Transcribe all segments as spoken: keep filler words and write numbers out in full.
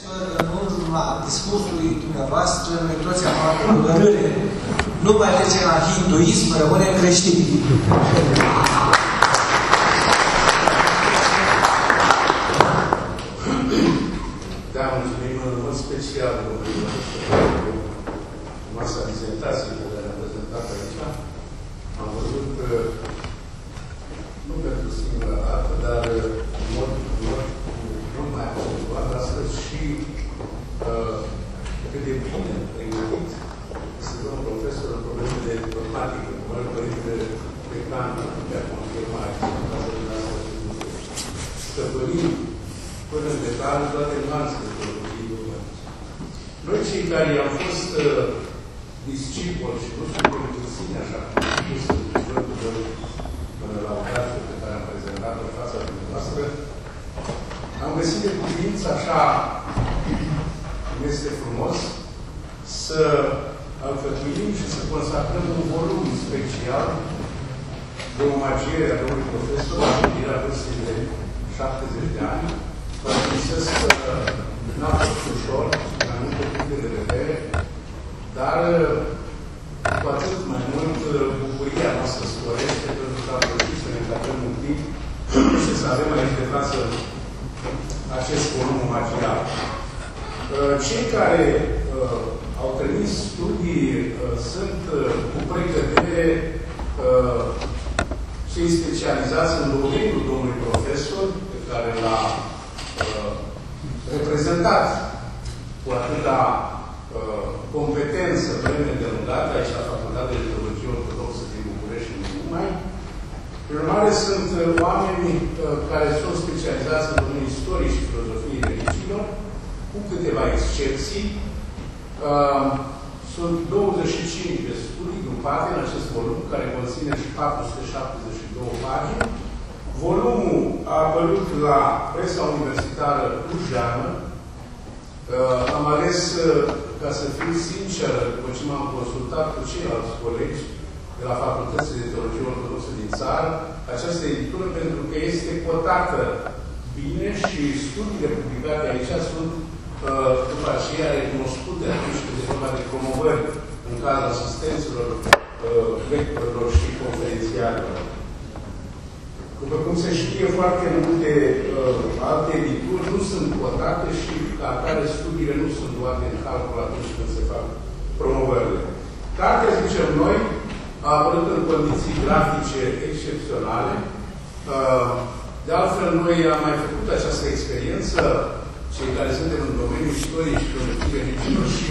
În urma discursului dumneavoastră, noi toți am luat o hotărâre. Nu mai mergem la hinduism, rămânem creștini. Da, mulțumim în mod special masa dizertației pe care am prezentat aici. Am văzut că, nu pentru singura dată, dar în mod mult mai accentuat astăzi și uh, cât de bine pregătit este domnul profesor în probleme de informatică, cum are părintele Pecan, de a confirma activitatea dumneavoastră. Stăpânim până în detaliu toate nuanțele teologiei dogmatice. Noi, cei care am fost uh, discipoli și nu suntem puțini, așa cum am spus în cuvântul până la o carte pe care am prezentat-o în fața dumneavoastră, am găsit de cuvință așa, cum este frumos, să alcătuim și să consacrăm un volum special de omagiere a domnului profesor, la împlinirea vârstei de șaptezeci de ani. Vă admisesc că n-a fost ușor, din anumite puncte de vedere, dar cu atât mai mult bucuria noastră sporește pentru că am reușit să ne încadrăm un timp și să avem aici de față acest volum omagial. Cei care uh, au trimis studii uh, sunt uh, cu precădere uh, cei specializați în domeniul domnului profesor, pe care l-a uh, reprezentat cu atâta uh, competență vreme de lungată aici la Facultatea de Teologie Ortodoxă din București și nu numai. Prin urmare, sunt uh, oameni uh, care sunt specializați în domeniul istoriei și filozofiei religiilor, cu câteva excepții. Uh, sunt douăzeci și cinci de studii grupate în acest volum, care conține și patru sute șaptezeci și două pagini. Volumul a apărut la presa universitară Clujană. Uh, am ales, uh, ca să fiu sinceră, după ce m-am consultat cu ceilalți colegi de la Facultățile de Teologie Ortodoxă din țară, această editură, pentru că este cotată bine și studiile publicate aici sunt uh, după aceea recunoscute atunci când e vorba de promovări în cazul asistenților, uh, lectorilor și conferențiarilor. După cum se știe, foarte multe uh, alte edituri nu sunt cotate și ca atare studiile nu sunt luate în calcul atunci când se fac promovările. Cartea, zicem noi, a apărut în condiții grafice excepționale. Uh, De altfel, noi am mai făcut această experiență, cei care suntem în domeniul istoriei și filozofie religiilor și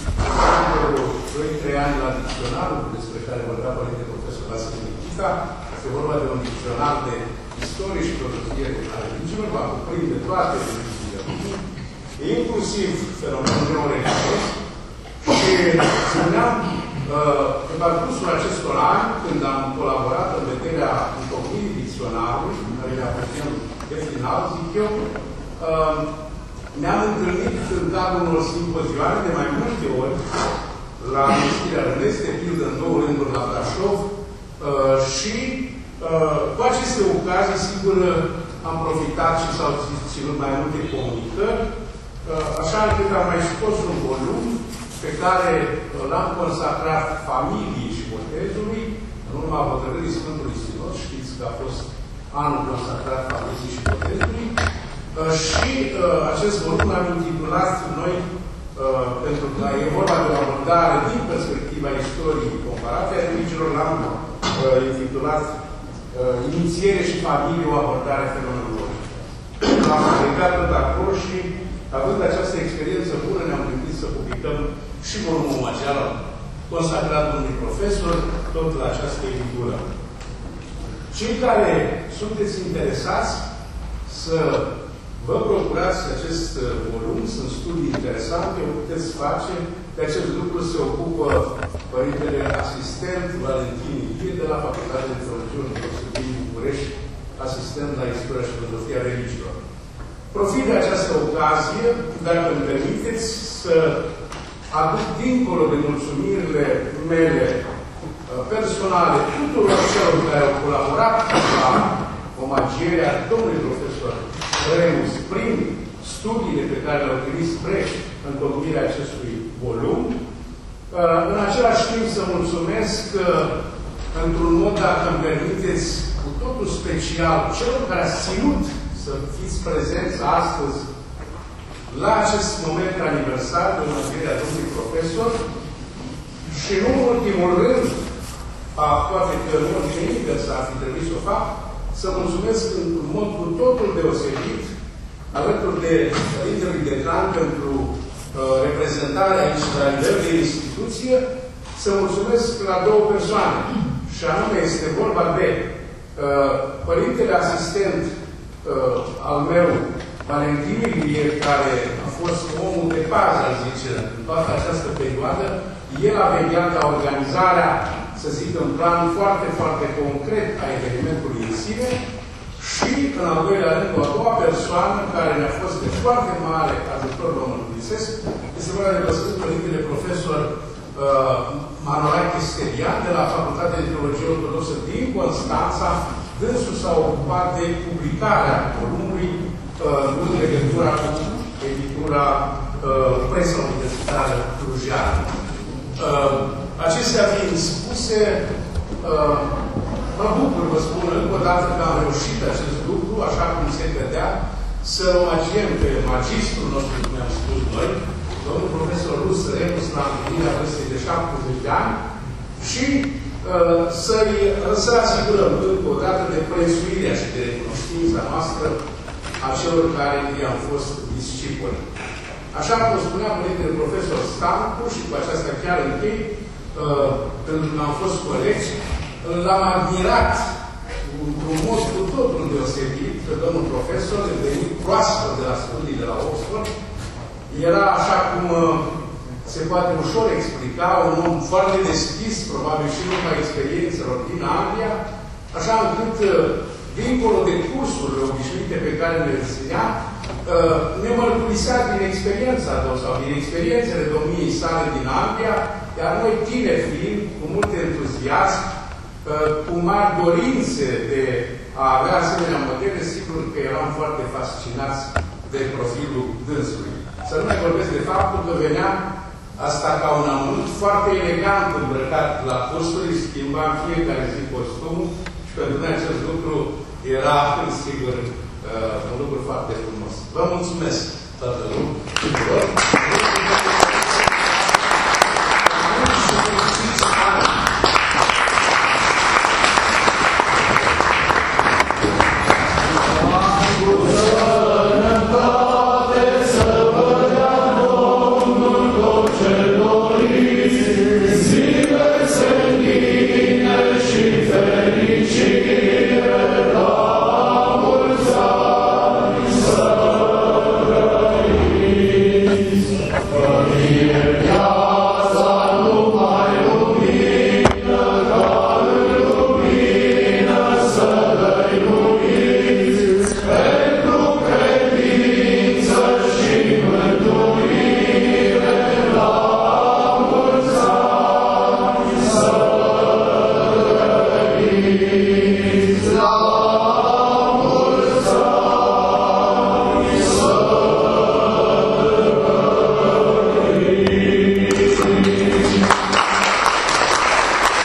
doi trei ani la dicționarul despre care vorbea părinte profesor Vasile Nichita. Este vorba de un dicționar de istorie și filozofie a religiilor, va cuprinde toate religiile, inclusiv fenomenul neoreligios. Și spuneam, pe parcursul acestor ani, când am colaborat în vederea întocmirii dicționarului, care ne apropiem de final, zic eu, ne-am întâlnit în cadrul unor simpozioane de mai multe ori la Mănăstirea Râneț, de pildă în două rânduri la Brașov, și cu aceste ocazii, sigur, am profitat și s-au ținut mai multe comunicări, așa încât am mai scos un volum pe care l-am consacrat familiei și botezului, în urma hotărârii Sfântului Sinod, știți că a fost anul consacrat familiei și botezului, și acest volum l-am intitulat noi, pentru că e vorba de o abordare din perspectiva istoriei comparate a religiilor, l-am intitulat Inițiere și familie, o abordare fenomenologică. L-am aplicat tot acolo și, având această experiență bună, ne-am gândit să publicăm și volumul omagial consacrat unui profesor, tot la această editură. Cei care sunteți interesați să vă procurați acest volum, sunt studii interesante, o puteți face. De acest lucru se ocupă părintele asistent Valentin Ilie de la Facultatea de Teologie Ortodoxă din București, asistent la istoria și filozofia religiilor. Profit de această ocazie, dacă îmi permiteți, să aduc dincolo de mulțumirile mele personale tuturor celor care au colaborat la omagierea domnului profesor Remus prin studiile pe care le-au trimis spre întocmirea acestui volum. În același timp să mulțumesc într-un mod, dacă îmi permiteți, cu totul special celor care ați ținut să fiți prezenți astăzi la acest moment aniversar de înmățirea domnului profesor și nu în ultimul rând, a, poate că în ordine inversă ar fi trebuit să o fac, să mulțumesc într-un mod cu totul deosebit alături de Părintele Decan pentru uh, reprezentarea aici la nivel de instituție, să mulțumesc la două persoane. Și anume este vorba de uh, Părintele asistent uh, al meu, Valentin Ilie, care a fost omul de pază, aș zice, în toată această perioadă. El a vegheat la organizarea, să zic, în plan foarte, foarte concret a evenimentului în sine și, în al doilea rând, o a doua persoană care ne-a fost de foarte mare ajutor la mărturisesc, este vorba de Părintele Părintele Profesor uh, Manolache Sterian, de la Facultatea de Teologie Ortodoxă din Constanța. Dânsul s-a ocupat de publicarea volumului uh, în legătura cu editura uh, Presa Universitară Clujeană. Uh, acestea fiind spuse, uh, mă bucur, vă spun încă o dată că am reușit acest lucru, așa cum se credea, să omagiem pe magistrul nostru, cum am spus noi, domnul profesor Rus Remus, la împlinirea vârstei de șaptezeci de ani, și uh, să-i să asigurăm încă o dată de prețuirea și de recunoștința noastră a celor care i-au fost discipoli. Așa cum spunea Părintele Profesor Stancu, și cu aceasta chiar închei, uh, pentru că am fost colegi, l-am admirat într-un mod cu totul deosebit pe domnul profesor, venit proaspăt de la studii de la Oxford. Era, așa cum uh, se poate ușor explica, un om foarte deschis, probabil și numai experiențelor din Anglia, așa încât, uh, dincolo de cursurile obișnuite pe care le ținea, uh, ne mărturisea din experiența sau din experiențele domniei sale din Anglia, iar noi, tineri fiind, cu mult entuziasm, cu mari dorințe de a avea asemenea modele, sigur că eram foarte fascinați de profilul dânsului. Să nu mai vorbesc de faptul că venea asta ca un amănunt foarte elegant îmbrăcat la cursuri, schimba în fiecare zi costumul și pentru noi acest lucru era, sigur, un lucru foarte frumos. Vă mulțumesc, toată lumea! Amen.